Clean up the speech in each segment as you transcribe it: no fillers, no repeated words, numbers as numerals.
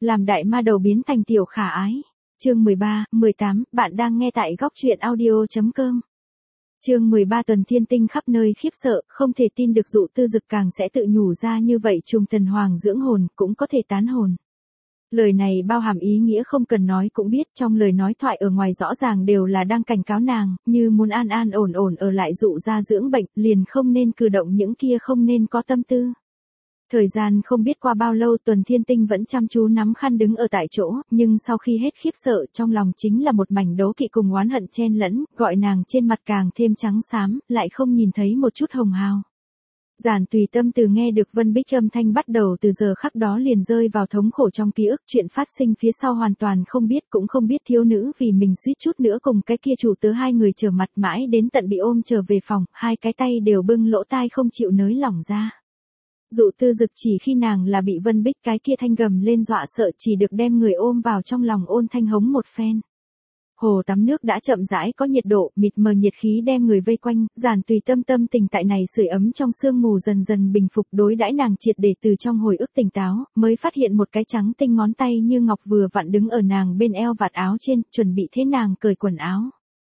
Làm đại ma đầu biến thành tiểu khả ái. Chương 13, 18, bạn đang nghe tại góc truyện audio.com. Chương 13 Tuần Thiên Tinh khắp nơi khiếp sợ, không thể tin được Dụ Tư Dực càng sẽ tự nhủ ra như vậy, trùng thần hoàng dưỡng hồn, cũng có thể tán hồn. Lời này bao hàm ý nghĩa không cần nói cũng biết, trong lời nói thoại ở ngoài rõ ràng đều là đang cảnh cáo nàng, như muốn an an ổn ổn ở lại Dụ gia dưỡng bệnh, liền không nên cử động những kia không nên có tâm tư. Thời gian không biết qua bao lâu, Tuần Thiên Tinh vẫn chăm chú nắm khăn đứng ở tại chỗ, nhưng sau khi hết khiếp sợ, trong lòng chính là một mảnh đố kỵ cùng oán hận chen lẫn, gọi nàng trên mặt càng thêm trắng xám, lại không nhìn thấy một chút hồng hào. Giản Tùy Tâm từ nghe được Vân Bích âm thanh bắt đầu từ giờ khắc đó liền rơi vào thống khổ trong ký ức, chuyện phát sinh phía sau hoàn toàn không biết, cũng không biết thiếu nữ vì mình suýt chút nữa cùng cái kia chủ tớ hai người trở mặt mãi đến tận bị ôm trở về phòng, hai cái tay đều bưng lỗ tai không chịu nới lỏng ra. Dụ Tư Dực chỉ khi nàng là bị Vân Bích cái kia thanh gầm lên dọa sợ, chỉ được đem người ôm vào trong lòng ôn thanh hống một phen. Hồ tắm nước đã chậm rãi có nhiệt độ, mịt mờ nhiệt khí đem người vây quanh, Giản Tùy Tâm tâm tình tại này sưởi ấm trong sương mù dần dần bình phục, đối đãi nàng triệt để từ trong hồi ức tỉnh táo, mới phát hiện một cái trắng tinh ngón tay như ngọc vừa vặn đứng ở nàng bên eo vạt áo trên, chuẩn bị thế nàng cởi quần áo.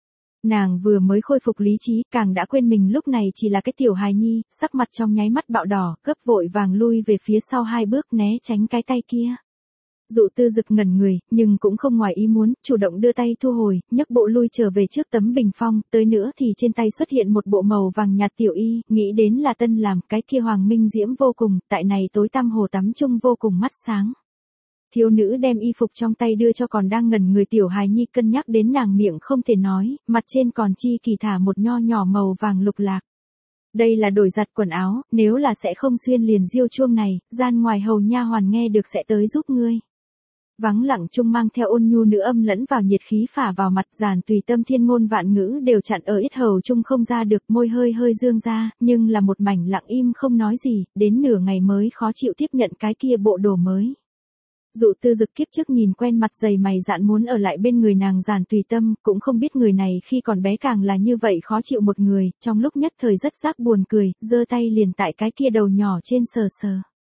Nàng vừa mới khôi phục lý trí, càng đã quên mình lúc này chỉ là cái tiểu hài nhi, sắc mặt trong nháy mắt bạo đỏ, gấp vội vàng lui về phía sau hai bước né tránh cái tay kia. Dụ Tư Dực ngẩn người, nhưng cũng không ngoài ý muốn, chủ động đưa tay thu hồi, nhấc bộ lui trở về trước tấm bình phong, tới nữa thì trên tay xuất hiện một bộ màu vàng nhạt tiểu y, nghĩ đến là tân làm, cái kia hoàng minh diễm vô cùng, tại này tối tăm hồ tắm chung vô cùng mắt sáng. Thiếu nữ đem y phục trong tay đưa cho còn đang ngẩn người tiểu hài nhi, cân nhắc đến nàng miệng không thể nói, mặt trên còn chi kỳ thả một nho nhỏ màu vàng lục lạc. Đây là đổi giặt quần áo, nếu là sẽ không xuyên liền diêu chuông này, gian ngoài hầu nha hoàn nghe được sẽ tới giúp ngươi. Vắng lặng chung mang theo ôn nhu nữ âm lẫn vào nhiệt khí phả vào mặt, Giản Tùy Tâm thiên ngôn vạn ngữ đều chặn ở yết hầu chung không ra được, môi hơi hơi dương ra, nhưng là một mảnh lặng im không nói gì, đến nửa ngày mới khó chịu tiếp nhận cái kia bộ đồ mới. Dụ Tư Dực kiếp trước nhìn quen mặt dày mày dạn muốn ở lại bên người nàng Giản Tùy Tâm, cũng không biết người này khi còn bé càng là như vậy khó chịu một người, trong lúc nhất thời rất giác buồn cười, giơ tay liền tại cái kia đầu nhỏ trên sờ sờ.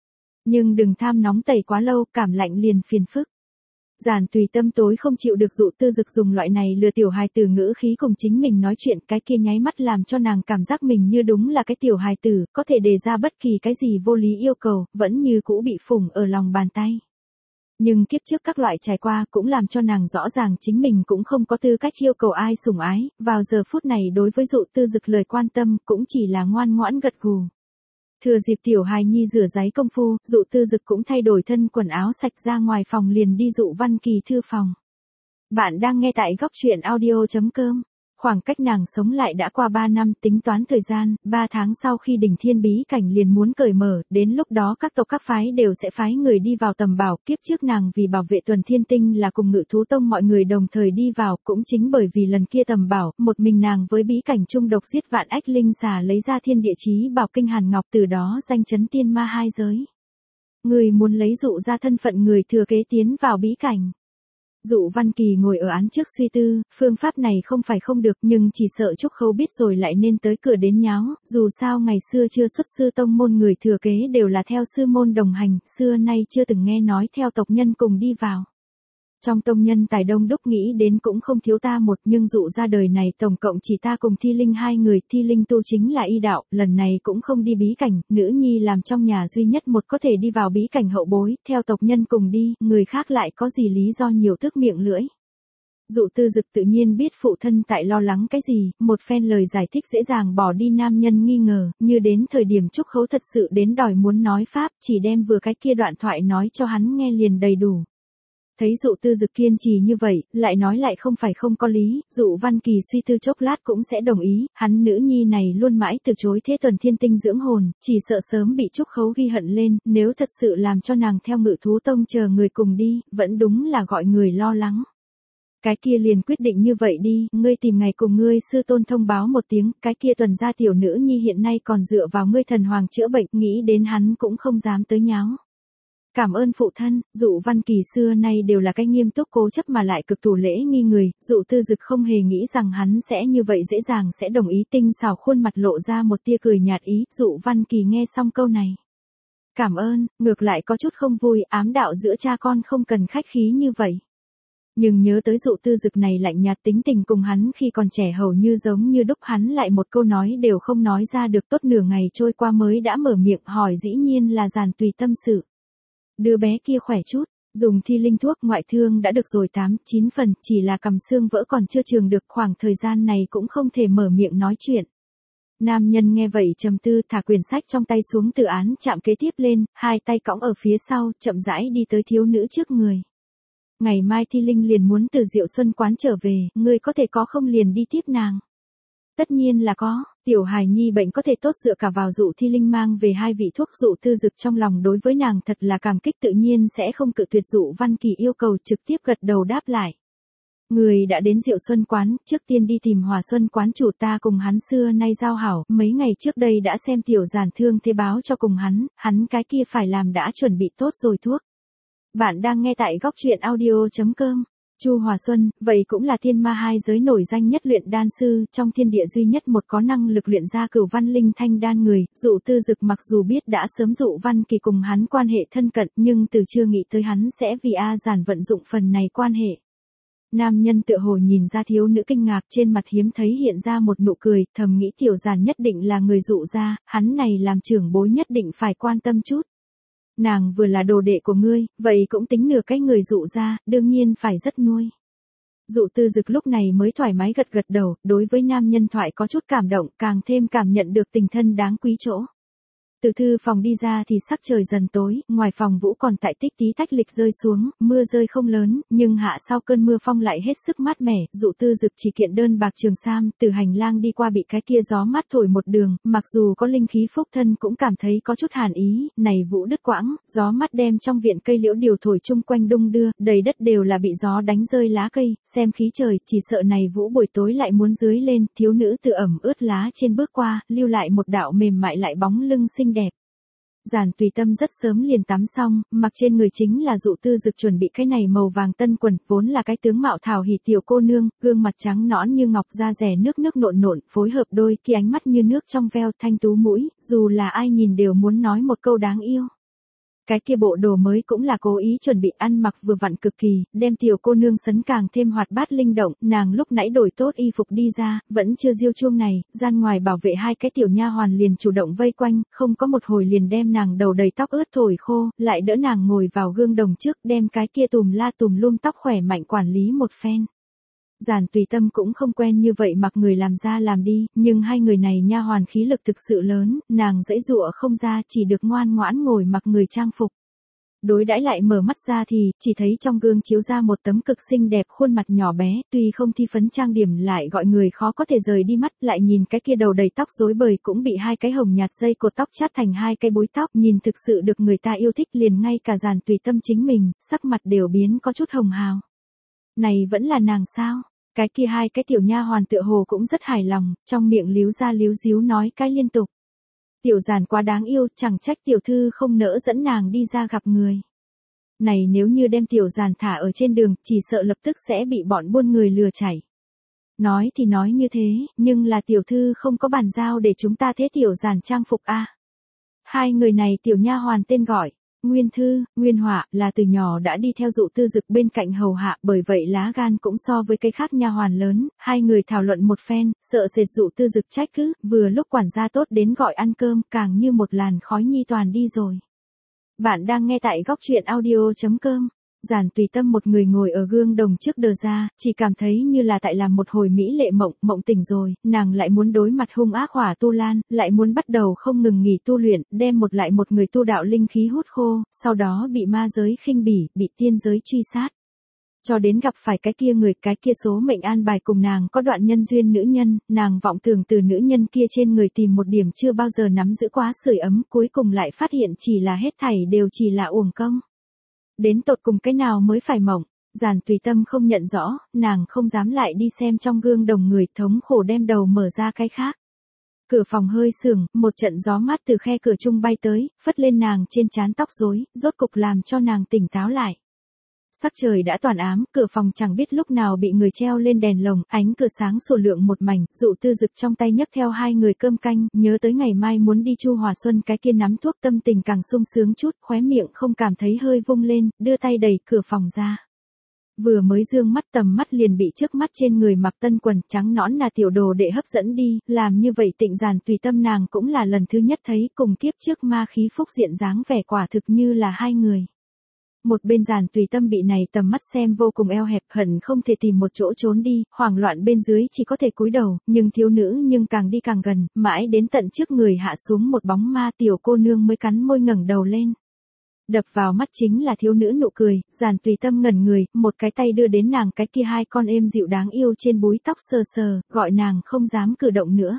Nhưng đừng tham nóng tẩy quá lâu, cảm lạnh liền phiền phức. Giản Tùy Tâm tối không chịu được Dụ Tư Dực dùng loại này lừa tiểu hài tử ngữ khí cùng chính mình nói chuyện, cái kia nháy mắt làm cho nàng cảm giác mình như đúng là cái tiểu hài tử, có thể đề ra bất kỳ cái gì vô lý yêu cầu, vẫn như cũ bị phủng ở lòng bàn tay. Nhưng kiếp trước các loại trải qua cũng làm cho nàng rõ ràng chính mình cũng không có tư cách yêu cầu ai sủng ái, vào giờ phút này đối với Dụ Tư Dực lời quan tâm cũng chỉ là ngoan ngoãn gật gù. Thừa dịp tiểu hài nhi rửa ráy công phu, Dụ Tư Dực cũng thay đổi thân quần áo sạch ra ngoài phòng liền đi Dụ Văn Kỳ thư phòng. Bạn đang nghe tại góc truyện audio.com. Khoảng cách nàng sống lại đã qua 3 năm, tính toán thời gian, 3 tháng sau khi đỉnh thiên bí cảnh liền muốn cởi mở, đến lúc đó các tộc các phái đều sẽ phái người đi vào tầm bảo, kiếp trước nàng vì bảo vệ Tuần Thiên Tinh là cùng Ngự Thú Tông mọi người đồng thời đi vào, cũng chính bởi vì lần kia tầm bảo, một mình nàng với bí cảnh chung độc giết vạn ách linh xà lấy ra thiên địa chí bảo kinh hàn ngọc, từ đó danh chấn tiên ma hai giới. Người muốn lấy Dụ ra thân phận người thừa kế tiến vào bí cảnh. Dụ Văn Kỳ ngồi ở án trước suy tư, phương pháp này không phải không được, nhưng chỉ sợ Trúc Khấu biết rồi lại nên tới cửa đến nháo, dù sao ngày xưa chưa xuất sư tông môn người thừa kế đều là theo sư môn đồng hành, xưa nay chưa từng nghe nói theo tộc nhân cùng đi vào. Trong tông nhân tài đông đúc nghĩ đến cũng không thiếu ta một, nhưng Dụ ra đời này tổng cộng chỉ ta cùng Thi Linh hai người, Thi Linh tu chính là y đạo, lần này cũng không đi bí cảnh, nữ nhi làm trong nhà duy nhất một có thể đi vào bí cảnh hậu bối, theo tộc nhân cùng đi, người khác lại có gì lý do nhiều tức miệng lưỡi. Dụ Tư Dực tự nhiên biết phụ thân tại lo lắng cái gì, một phen lời giải thích dễ dàng bỏ đi nam nhân nghi ngờ, như đến thời điểm Trúc Khấu thật sự đến đòi muốn nói pháp, chỉ đem vừa cái kia đoạn thoại nói cho hắn nghe liền đầy đủ. Thấy Dụ Tư Dực kiên trì như vậy, lại nói lại không phải không có lý, Dụ Văn Kỳ suy tư chốc lát cũng sẽ đồng ý, hắn nữ nhi này luôn mãi từ chối thế Tuần Thiên Tinh dưỡng hồn, chỉ sợ sớm bị Trúc Khấu ghi hận lên, nếu thật sự làm cho nàng theo Ngự Thú Tông chờ người cùng đi, vẫn đúng là gọi người lo lắng. Cái kia liền quyết định như vậy đi, ngươi tìm ngày cùng ngươi sư tôn thông báo một tiếng, cái kia Tuần gia tiểu nữ nhi hiện nay còn dựa vào ngươi thần hoàng chữa bệnh, nghĩ đến hắn cũng không dám tới nháo. Cảm ơn phụ thân. Dụ Văn Kỳ xưa nay đều là cái nghiêm túc cố chấp mà lại cực thủ lễ nghi người, Dụ Tư Dực không hề nghĩ rằng hắn sẽ như vậy dễ dàng sẽ đồng ý, tinh xảo khuôn mặt lộ ra một tia cười nhạt ý, Dụ Văn Kỳ nghe xong câu này. cảm ơn, ngược lại có chút không vui, ám đạo giữa cha con không cần khách khí như vậy. Nhưng nhớ tới Dụ Tư Dực này lạnh nhạt tính tình cùng hắn khi còn trẻ hầu như giống như đúc, hắn lại một câu nói đều không nói ra được, tốt nửa ngày trôi qua mới đã mở miệng hỏi, dĩ nhiên là Giản Tùy tâm sự. Đứa bé kia khỏe chút, dùng thi linh thuốc ngoại thương đã được rồi 8-9 phần, chỉ là cằm xương vỡ còn chưa chườm được, khoảng thời gian này cũng không thể mở miệng nói chuyện. Nam nhân nghe vậy trầm tư, thả quyển sách trong tay xuống, từ án chạm kế tiếp lên, hai tay cõng ở phía sau, chậm rãi đi tới thiếu nữ trước người. Ngày mai Thi Linh liền muốn từ Diệu Xuân quán trở về, ngươi có thể có không liền đi tiếp nàng? Tất nhiên là có, tiểu hài nhi bệnh có thể tốt dựa cả vào Dụ Thi Linh mang về 2 vị thuốc. Dụ Tư Dực trong lòng đối với nàng thật là cảm kích, tự nhiên sẽ không cự tuyệt Dụ Văn Kỳ yêu cầu, trực tiếp gật đầu đáp lại. Người đã đến Diệu Xuân quán, trước tiên đi tìm Hòa Xuân quán chủ, ta cùng hắn xưa nay giao hảo, mấy ngày trước đây đã xem tiểu giản thương thế báo cho cùng hắn cái kia phải làm đã chuẩn bị tốt rồi thuốc. Bạn đang nghe tại góc truyện audio.com. Chu Hòa Xuân, vậy cũng là thiên ma hai giới nổi danh nhất luyện đan sư, trong thiên địa duy nhất một có năng lực luyện ra Cửu Văn Linh Thanh đan người. Dụ Tư Dực mặc dù biết đã sớm Dụ Văn Kỳ cùng hắn quan hệ thân cận, nhưng từ chưa nghĩ tới hắn sẽ vì Giản vận dụng phần này quan hệ. Nam nhân tựa hồ nhìn ra thiếu nữ kinh ngạc, trên mặt hiếm thấy hiện ra một nụ cười, thầm nghĩ tiểu Giản nhất định là người Dụ gia, hắn này làm trưởng bối nhất định phải quan tâm chút. Nàng vừa là đồ đệ của ngươi, vậy cũng tính nửa cái người Dụ gia, đương nhiên phải rất nuôi. Dụ Tư Dực lúc này mới thoải mái gật gật đầu, đối với nam nhân thoại có chút cảm động, càng thêm cảm nhận được tình thân đáng quý chỗ. Từ thư phòng đi ra thì sắc trời dần tối, ngoài phòng vũ còn tại tích tí tách lịch rơi xuống, mưa rơi không lớn, nhưng hạ sau cơn mưa phong lại hết sức mát mẻ. Dụ Tư Dực chỉ kiện đơn bạc trường sam, từ hành lang đi qua bị cái kia gió mát thổi một đường, mặc dù có linh khí phúc thân cũng cảm thấy có chút hàn ý, này vũ đứt quãng, gió mát đem trong viện cây liễu điều thổi chung quanh đung đưa, đầy đất đều là bị gió đánh rơi lá cây, xem khí trời, chỉ sợ này vũ buổi tối lại muốn dưới lên. Thiếu nữ từ ẩm ướt lá trên bước qua, lưu lại một đạo mềm mại lại bóng lưng xinh đẹp. Giản Tùy Tâm rất sớm liền tắm xong, mặc trên người chính là Dụ Tư Dực chuẩn bị cái này màu vàng tân quần, vốn là cái tướng mạo thảo hỉ tiểu cô nương, gương mặt trắng nõn như ngọc, da rẻ nước nước nộn nộn, phối hợp đôi khi ánh mắt như nước trong veo, thanh tú mũi, dù là ai nhìn đều muốn nói một câu đáng yêu. Cái kia bộ đồ mới cũng là cố ý chuẩn bị, ăn mặc vừa vặn cực kỳ, đem tiểu cô nương sấn càng thêm hoạt bát linh động. Nàng lúc nãy đổi tốt y phục đi ra, vẫn chưa diêu chuông này, gian ngoài bảo vệ 2 cái tiểu nha hoàn liền chủ động vây quanh, không có một hồi liền đem nàng đầu đầy tóc ướt thổi khô, lại đỡ nàng ngồi vào gương đồng trước, đem cái kia tùm la tùm lum tóc khỏe mạnh quản lý một phen. Giản Tùy Tâm cũng không quen như vậy mặc người làm ra làm đi, nhưng 2 người này nha hoàn khí lực thực sự lớn, nàng dãy dụa không ra, chỉ được ngoan ngoãn ngồi mặc người trang phục. Đối đãi lại mở mắt ra thì, chỉ thấy trong gương chiếu ra một tấm cực xinh đẹp khuôn mặt nhỏ bé, tuy không thi phấn trang điểm lại gọi người khó có thể rời đi mắt, lại nhìn cái kia đầu đầy tóc rối bời cũng bị 2 cái hồng nhạt dây cột tóc chát thành 2 cái búi tóc, nhìn thực sự được người ta yêu thích, liền ngay cả Giản Tùy Tâm chính mình, sắc mặt đều biến có chút hồng hào. Này vẫn là nàng sao? Cái kia 2 cái tiểu nha hoàn tựa hồ cũng rất hài lòng, trong miệng líu ra líu díu nói cái liên tục. Tiểu Giản quá đáng yêu, chẳng trách tiểu thư không nỡ dẫn nàng đi ra gặp người. Này nếu như đem tiểu Giản thả ở trên đường, chỉ sợ lập tức sẽ bị bọn buôn người lừa chảy. Nói thì nói như thế, nhưng là tiểu thư không có bàn giao để chúng ta thế tiểu Giản trang phục a. 2 người này tiểu nha hoàn tên gọi Nguyên Thư, Nguyên Họa, là từ nhỏ đã đi theo Dụ Tư Dực bên cạnh hầu hạ, bởi vậy lá gan cũng so với cái khác nha hoàn lớn. 2 người thảo luận một phen, sợ sệt Dụ Tư Dực trách cứ, vừa lúc quản gia tốt đến gọi ăn cơm, càng như một làn khói nhi toàn đi rồi. Bạn đang nghe tại góc truyện audio.com. Giản Tùy Tâm một người ngồi ở gương đồng trước đờ ra, chỉ cảm thấy như là tại làm một hồi mỹ lệ mộng, mộng tỉnh rồi, nàng lại muốn đối mặt hung ác Hỏa Tu Lan, lại muốn bắt đầu không ngừng nghỉ tu luyện, đem một lại một người tu đạo linh khí hút khô, sau đó bị ma giới khinh bỉ, bị tiên giới truy sát. Cho đến gặp phải cái kia người, cái kia số mệnh an bài cùng nàng có đoạn nhân duyên nữ nhân, nàng vọng tưởng từ nữ nhân kia trên người tìm một điểm chưa bao giờ nắm giữ quá sưởi ấm, cuối cùng lại phát hiện chỉ là hết thảy đều chỉ là uổng công. Đến tột cùng cái nào mới phải mộng, Giản Tùy Tâm không nhận rõ, nàng không dám lại đi xem trong gương đồng người, thống khổ đem đầu mở ra cái khác. Cửa phòng hơi sưởng, một trận gió mát từ khe cửa chung bay tới, phất lên nàng trên trán tóc rối, rốt cục làm cho nàng tỉnh táo lại. Sắc trời đã toàn ám, cửa phòng chẳng biết lúc nào bị người treo lên đèn lồng, ánh cửa sáng sổ lượng một mảnh, Dụ Tư Dực trong tay nhấc theo hai người cơm canh, nhớ tới ngày mai muốn đi Chu Hòa Xuân, cái kia nắm thuốc tâm tình càng sung sướng chút, khóe miệng không cảm thấy hơi vung lên, đưa tay đẩy cửa phòng ra. Vừa mới dương mắt tầm mắt liền bị trước mắt trên người mặc tân quần trắng nõn là tiểu đồ đệ hấp dẫn đi, làm như vậy Tịnh Giản Tùy Tâm nàng cũng là lần thứ nhất thấy, cùng kiếp trước ma khí phúc diện dáng vẻ quả thực như là hai người. Một bên Giản Tùy Tâm bị này tầm mắt xem vô cùng eo hẹp, hận không thể tìm một chỗ trốn đi, hoảng loạn bên dưới chỉ có thể cúi đầu, nhưng thiếu nữ nhưng càng đi càng gần, mãi đến tận trước người hạ xuống một bóng ma, tiểu cô nương mới cắn môi ngẩng đầu lên. Đập vào mắt chính là thiếu nữ nụ cười, Giản Tùy Tâm ngẩn người, một cái tay đưa đến nàng cái kia hai con êm dịu đáng yêu trên búi tóc sờ sờ, gọi nàng không dám cử động nữa.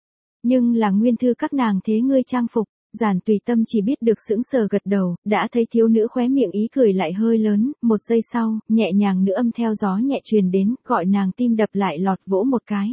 Nhưng là nguyên thư các nàng thế ngươi trang phục, Giản Tùy Tâm chỉ biết được sững sờ gật đầu, đã thấy thiếu nữ khóe miệng ý cười lại hơi lớn, một giây sau, nhẹ nhàng nữ âm theo gió nhẹ truyền đến, gọi nàng tim đập lại lọt vỗ một cái.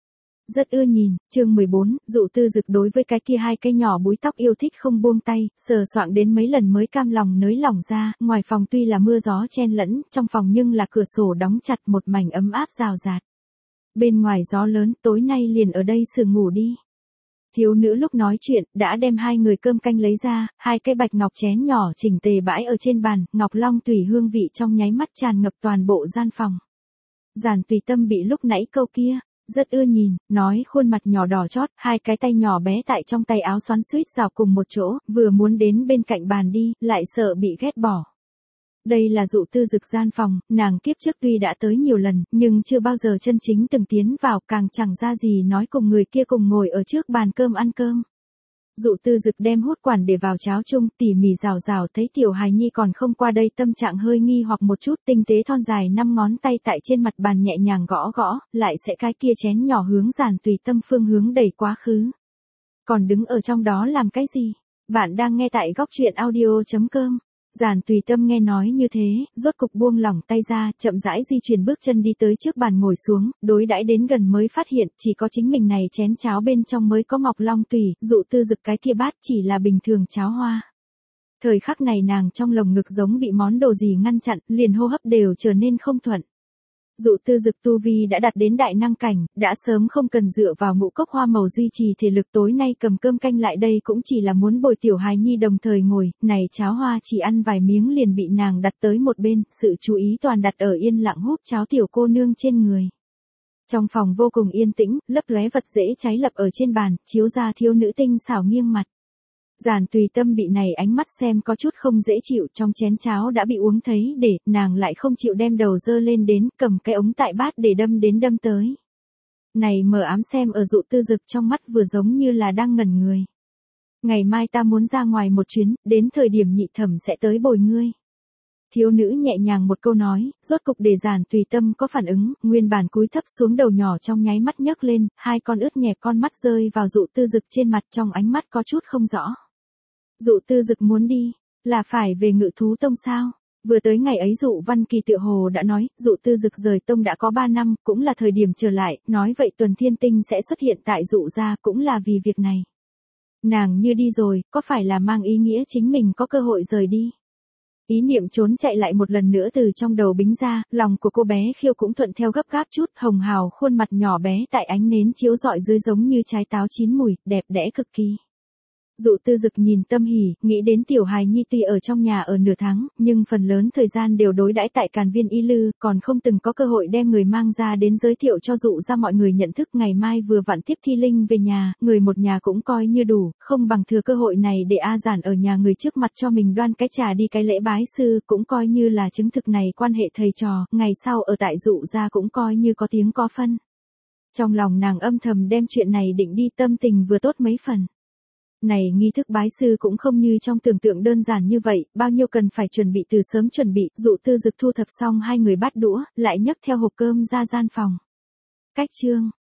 Rất ưa nhìn, chương 14, Dụ Tư Dực đối với cái kia hai cây nhỏ búi tóc yêu thích không buông tay, sờ soạng đến mấy lần mới cam lòng nới lỏng ra, ngoài phòng tuy là mưa gió chen lẫn, trong phòng nhưng là cửa sổ đóng chặt một mảnh ấm áp rào rạt. Bên ngoài gió lớn, tối nay liền ở đây sưởi ngủ đi. Thiếu nữ lúc nói chuyện, đã đem hai người cơm canh lấy ra, hai cái bạch ngọc chén nhỏ chỉnh tề bãi ở trên bàn, ngọc long tùy hương vị trong nháy mắt tràn ngập toàn bộ gian phòng. Giản Tùy Tâm bị lúc nãy câu kia, rất ưa nhìn, nói khuôn mặt nhỏ đỏ chót, hai cái tay nhỏ bé tại trong tay áo xoắn xuýt rào cùng một chỗ, vừa muốn đến bên cạnh bàn đi, lại sợ bị ghét bỏ. Đây là Dụ Tư Dực gian phòng, nàng kiếp trước tuy đã tới nhiều lần, nhưng chưa bao giờ chân chính từng tiến vào, càng chẳng ra gì nói cùng người kia cùng ngồi ở trước bàn cơm ăn cơm. Dụ Tư Dực đem hút quản để vào cháo chung, tỉ mỉ rào rào, thấy tiểu hài nhi còn không qua đây, tâm trạng hơi nghi hoặc một chút, tinh tế thon dài 5 ngón tay tại trên mặt bàn nhẹ nhàng gõ gõ, lại sẽ cái kia chén nhỏ hướng Giản Tùy Tâm phương hướng đẩy quá khứ. Còn đứng ở trong đó làm cái gì? Bạn đang nghe tại góc truyện audio.com. Giản Tùy Tâm nghe nói như thế, rốt cục buông lỏng tay ra, chậm rãi di chuyển bước chân đi tới trước bàn ngồi xuống, đối đãi đến gần mới phát hiện, chỉ có chính mình này chén cháo bên trong mới có ngọc long tùy, Dụ Tư Dực cái kia bát chỉ là bình thường cháo hoa. Thời khắc này nàng trong lồng ngực giống bị món đồ gì ngăn chặn, liền hô hấp đều trở nên không thuận. Dụ Tư Dực tu vi đã đạt đến đại năng cảnh, đã sớm không cần dựa vào ngũ cốc hoa màu duy trì thể lực, tối nay cầm cơm canh lại đây cũng chỉ là muốn bồi tiểu hài nhi đồng thời ngồi, này cháo hoa chỉ ăn vài miếng liền bị nàng đặt tới một bên, sự chú ý toàn đặt ở yên lặng húp cháo tiểu cô nương trên người. Trong phòng vô cùng yên tĩnh, lấp lóe vật dễ cháy lập ở trên bàn, chiếu ra thiếu nữ tinh xảo nghiêng mặt. Giản Tùy Tâm bị này ánh mắt xem có chút không dễ chịu, trong chén cháo đã bị uống thấy để, nàng lại không chịu đem đầu dơ lên đến, cầm cái ống tại bát để đâm tới. Này mờ ám xem ở Dụ Tư Dực trong mắt vừa giống như là đang ngẩn người. Ngày mai ta muốn ra ngoài một chuyến, đến thời điểm nhị thẩm sẽ tới bồi ngươi. Thiếu nữ nhẹ nhàng một câu nói, rốt cục để Giản Tùy Tâm có phản ứng, nguyên bản cúi thấp xuống đầu nhỏ trong nháy mắt nhấc lên, hai con ướt nhẹp con mắt rơi vào Dụ Tư Dực trên mặt, trong ánh mắt có chút không rõ. Dụ Tư Dực muốn đi, là phải về Ngự Thú Tông sao? Vừa tới ngày ấy Dụ Văn Kỳ tựa hồ đã nói, Dụ Tư Dực rời tông đã có 3 năm, cũng là thời điểm trở lại, nói vậy Tuần Thiên Tinh sẽ xuất hiện tại Dụ gia cũng là vì việc này. Nàng như đi rồi, có phải là mang ý nghĩa chính mình có cơ hội rời đi? Ý niệm trốn chạy lại một lần nữa từ trong đầu bính ra, lòng của cô bé Khiêu cũng thuận theo gấp gáp chút, hồng hào khuôn mặt nhỏ bé tại ánh nến chiếu rọi dưới giống như trái táo chín mùi, đẹp đẽ cực kỳ. Dụ Tư Dực nhìn tâm hỉ, nghĩ đến tiểu hài nhi tuy ở trong nhà ở nửa tháng, nhưng phần lớn thời gian đều đối đãi tại Càn Viên Y Lư, còn không từng có cơ hội đem người mang ra đến giới thiệu cho Dụ ra mọi người nhận thức. Ngày mai vừa vặn tiếp Thi Linh về nhà, người một nhà cũng coi như đủ, không bằng thừa cơ hội này để A Giản ở nhà người trước mặt cho mình đoan cái trà đi cái lễ bái sư, cũng coi như là chứng thực này quan hệ thầy trò, ngày sau ở tại Dụ ra cũng coi như có tiếng có phân. Trong lòng nàng âm thầm đem chuyện này định đi, tâm tình vừa tốt mấy phần. Này nghi thức bái sư cũng không như trong tưởng tượng đơn giản như vậy, bao nhiêu cần phải chuẩn bị từ sớm chuẩn bị. Dụ Tư Dực thu thập xong hai người bát đũa, lại nhấc theo hộp cơm ra gian phòng. Cách chương